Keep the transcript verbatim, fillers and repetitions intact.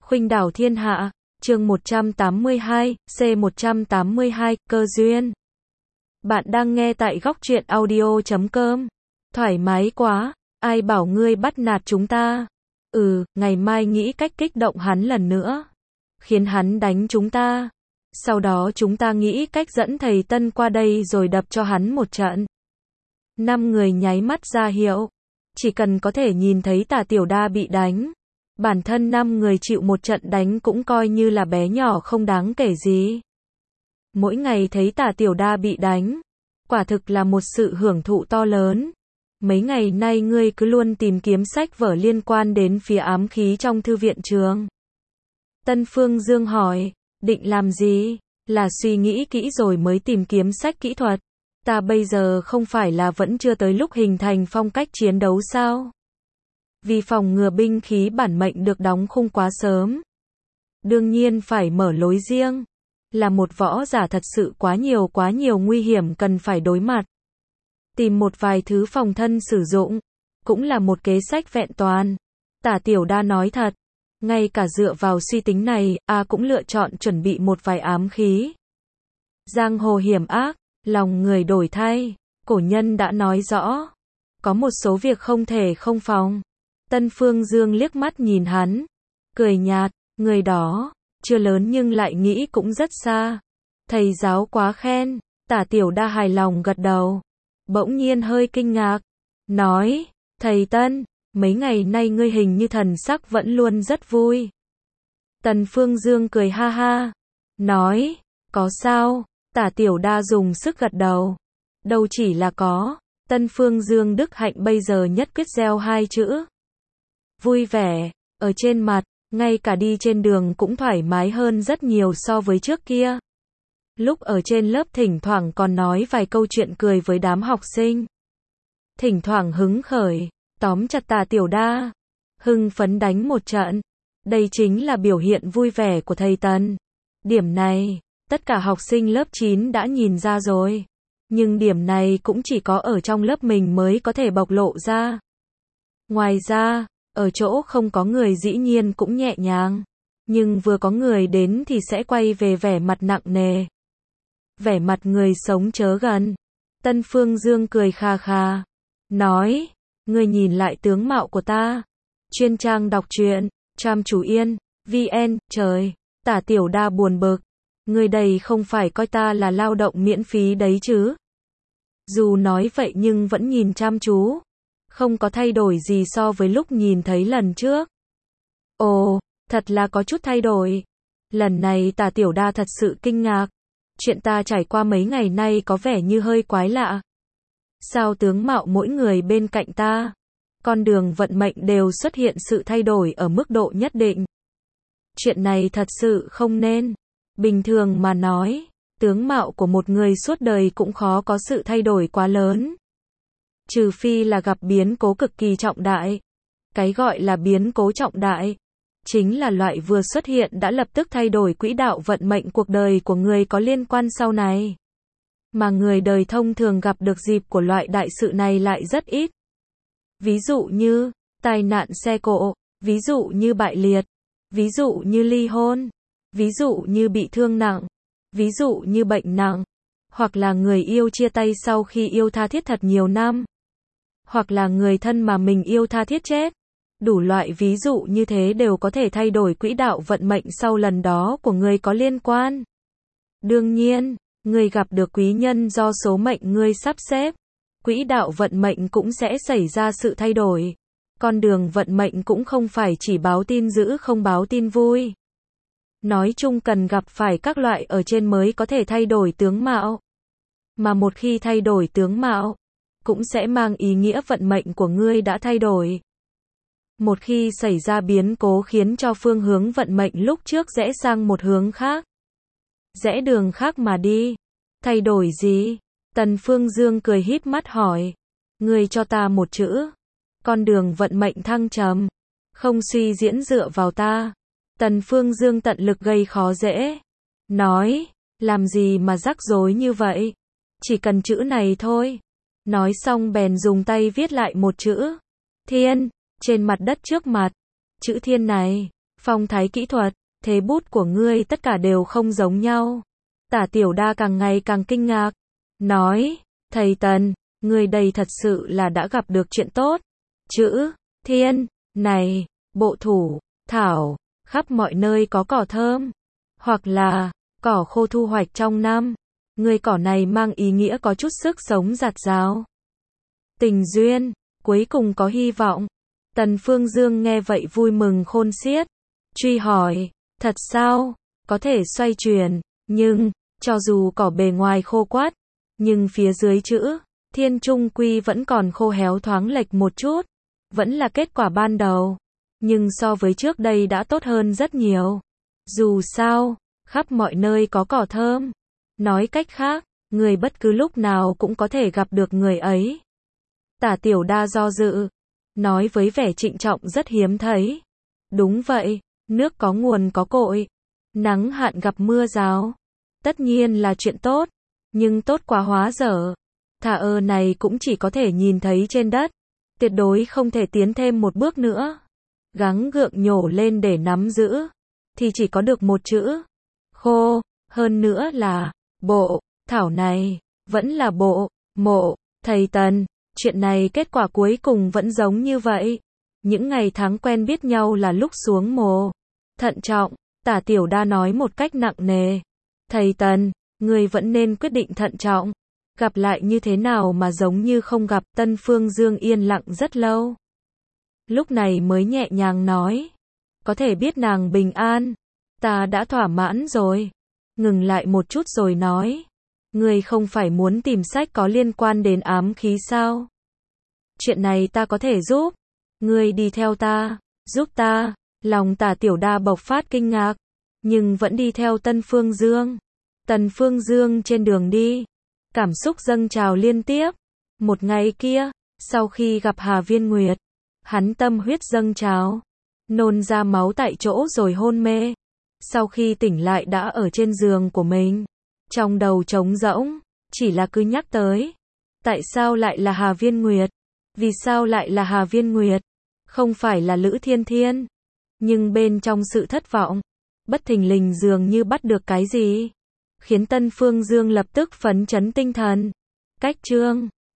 Khuynh đảo thiên hạ, chương một trăm tám mươi hai, C một trăm tám mươi hai, cơ duyên. Bạn đang nghe tại góc truyện audio chấm com. Thoải mái quá, ai bảo ngươi bắt nạt chúng ta? Ừ, ngày mai nghĩ cách kích động hắn lần nữa. Khiến hắn đánh chúng ta. Sau đó chúng ta nghĩ cách dẫn thầy Tân qua đây rồi đập cho hắn một trận. Năm người nháy mắt ra hiệu. Chỉ cần có thể nhìn thấy Tả Tiểu Đa bị đánh. Bản thân năm người chịu một trận đánh cũng coi như là bé nhỏ không đáng kể gì. Mỗi ngày thấy Tả Tiểu Đa bị đánh, quả thực là một sự hưởng thụ to lớn. Mấy ngày nay ngươi cứ luôn tìm kiếm sách vở liên quan đến phía ám khí trong thư viện trường. Tân Phương Dương hỏi, định làm gì? Là suy nghĩ kỹ rồi mới tìm kiếm sách kỹ thuật. Ta bây giờ không phải là vẫn chưa tới lúc hình thành phong cách chiến đấu sao? Vì phòng ngừa binh khí bản mệnh được đóng khung quá sớm. Đương nhiên phải mở lối riêng. Là một võ giả thật sự quá nhiều quá nhiều nguy hiểm cần phải đối mặt. Tìm một vài thứ phòng thân sử dụng. Cũng là một kế sách vẹn toàn. Tả Tiểu Đa nói thật. Ngay cả dựa vào suy tính này, A cũng lựa chọn chuẩn bị một vài ám khí. Giang hồ hiểm ác, lòng người đổi thay. Cổ nhân đã nói rõ. Có một số việc không thể không phòng. Tân Phương Dương liếc mắt nhìn hắn. Cười nhạt, người đó, chưa lớn nhưng lại nghĩ cũng rất xa. Thầy giáo quá khen. Tả Tiểu Đa hài lòng gật đầu. Bỗng nhiên hơi kinh ngạc. Nói, thầy Tân, mấy ngày nay ngươi hình như thần sắc vẫn luôn rất vui. Tần Phương Dương cười ha ha. Nói, có sao? Tả Tiểu Đa dùng sức gật đầu. Đâu chỉ là có. Tân Phương Dương đức hạnh bây giờ nhất quyết gieo hai chữ. Vui vẻ, ở trên mặt, ngay cả đi trên đường cũng thoải mái hơn rất nhiều so với trước kia. Lúc ở trên lớp thỉnh thoảng còn nói vài câu chuyện cười với đám học sinh. Thỉnh thoảng hứng khởi, tóm chặt Tả Tiểu Đa, hưng phấn đánh một trận. Đây chính là biểu hiện vui vẻ của thầy Tần. Điểm này, tất cả học sinh lớp chín đã nhìn ra rồi. Nhưng điểm này cũng chỉ có ở trong lớp mình mới có thể bộc lộ ra. Ngoài ra, ở chỗ không có người dĩ nhiên cũng nhẹ nhàng. Nhưng vừa có người đến thì sẽ quay về vẻ mặt nặng nề. Vẻ mặt người sống chớ gần. Tân Phương Dương cười kha kha. Nói, ngươi nhìn lại tướng mạo của ta. Chuyên trang đọc truyện, Tram Chủ Yên, vê en, trời. Tả Tiểu Đa buồn bực. Ngươi đây không phải coi ta là lao động miễn phí đấy chứ. Dù nói vậy nhưng vẫn nhìn chăm chú. Không có thay đổi gì so với lúc nhìn thấy lần trước. Ồ, thật là có chút thay đổi. Lần này Tả Tiểu Đa thật sự kinh ngạc. Chuyện ta trải qua mấy ngày nay có vẻ như hơi quái lạ. Sao tướng mạo mỗi người bên cạnh ta, con đường vận mệnh đều xuất hiện sự thay đổi ở mức độ nhất định. Chuyện này thật sự không nên. Bình thường mà nói, tướng mạo của một người suốt đời cũng khó có sự thay đổi quá lớn. Trừ phi là gặp biến cố cực kỳ trọng đại. Cái gọi là biến cố trọng đại, chính là loại vừa xuất hiện đã lập tức thay đổi quỹ đạo vận mệnh cuộc đời của người có liên quan sau này. Mà người đời thông thường gặp được dịp của loại đại sự này lại rất ít. Ví dụ như, tai nạn xe cộ, ví dụ như bại liệt, ví dụ như ly hôn, ví dụ như bị thương nặng, ví dụ như bệnh nặng, hoặc là người yêu chia tay sau khi yêu tha thiết thật nhiều năm, hoặc là người thân mà mình yêu tha thiết chết. Đủ loại ví dụ như thế đều có thể thay đổi quỹ đạo vận mệnh sau lần đó của người có liên quan. Đương nhiên, người gặp được quý nhân do số mệnh ngươi sắp xếp, quỹ đạo vận mệnh cũng sẽ xảy ra sự thay đổi. Con đường vận mệnh cũng không phải chỉ báo tin dữ không báo tin vui. Nói chung cần gặp phải các loại ở trên mới có thể thay đổi tướng mạo. Mà một khi thay đổi tướng mạo, cũng sẽ mang ý nghĩa vận mệnh của ngươi đã thay đổi. Một khi xảy ra biến cố khiến cho phương hướng vận mệnh lúc trước rẽ sang một hướng khác. Rẽ đường khác mà đi. Thay đổi gì? Tần Phương Dương cười híp mắt hỏi. Ngươi cho ta một chữ. Con đường vận mệnh thăng trầm. Không suy diễn dựa vào ta. Tần Phương Dương tận lực gây khó dễ. Nói, làm gì mà rắc rối như vậy? Chỉ cần chữ này thôi. Nói xong bèn dùng tay viết lại một chữ. Thiên, trên mặt đất trước mặt. Chữ thiên này, phong thái kỹ thuật, thế bút của ngươi tất cả đều không giống nhau. Tả Tiểu Đa càng ngày càng kinh ngạc, nói, thầy Tần, ngươi đây thật sự là đã gặp được chuyện tốt. Chữ, thiên, này, bộ thủ, thảo, khắp mọi nơi có cỏ thơm, hoặc là, cỏ khô thu hoạch trong năm. Người cỏ này mang ý nghĩa có chút sức sống rạt rào. Tình duyên, cuối cùng có hy vọng. Tần Phương Dương nghe vậy vui mừng khôn xiết. Truy hỏi, thật sao, có thể xoay chuyển, nhưng, cho dù cỏ bề ngoài khô quắt, nhưng phía dưới chữ, thiên trung quy vẫn còn khô héo thoáng lệch một chút. Vẫn là kết quả ban đầu. Nhưng so với trước đây đã tốt hơn rất nhiều. Dù sao, khắp mọi nơi có cỏ thơm. Nói cách khác, người bất cứ lúc nào cũng có thể gặp được người ấy. Tả Tiểu Đa do dự, nói với vẻ trịnh trọng rất hiếm thấy. Đúng vậy, nước có nguồn có cội, nắng hạn gặp mưa rào. Tất nhiên là chuyện tốt, nhưng tốt quá hóa dở. Thà ơ này cũng chỉ có thể nhìn thấy trên đất, tuyệt đối không thể tiến thêm một bước nữa. Gắng gượng nhổ lên để nắm giữ, thì chỉ có được một chữ, khô, hơn nữa là, bộ, thảo này, vẫn là bộ, mộ, thầy Tần, chuyện này kết quả cuối cùng vẫn giống như vậy. Những ngày tháng quen biết nhau là lúc xuống mồ. Thận trọng, Tả Tiểu Đa nói một cách nặng nề. Thầy Tần, người vẫn nên quyết định thận trọng. Gặp lại như thế nào mà giống như không gặp. Tân Phương Dương yên lặng rất lâu. Lúc này mới nhẹ nhàng nói. Có thể biết nàng bình an. Ta đã thỏa mãn rồi. Ngừng lại một chút rồi nói. Người không phải muốn tìm sách có liên quan đến ám khí sao? Chuyện này ta có thể giúp. Ngươi đi theo ta, giúp ta. Lòng Tả Tiểu Đa bộc phát kinh ngạc, nhưng vẫn đi theo Tân Phương Dương. Tần Phương Dương trên đường đi, cảm xúc dâng trào liên tiếp. Một ngày kia, sau khi gặp Hà Viên Nguyệt, hắn tâm huyết dâng trào, nôn ra máu tại chỗ rồi hôn mê. Sau khi tỉnh lại đã ở trên giường của mình, trong đầu trống rỗng, chỉ là cứ nhắc tới. Tại sao lại là Hà Viên Nguyệt? Vì sao lại là Hà Viên Nguyệt? Không phải là Lữ Thiên Thiên. Nhưng bên trong sự thất vọng, bất thình lình dường như bắt được cái gì, khiến Tân Phương Dương lập tức phấn chấn tinh thần. Cách chương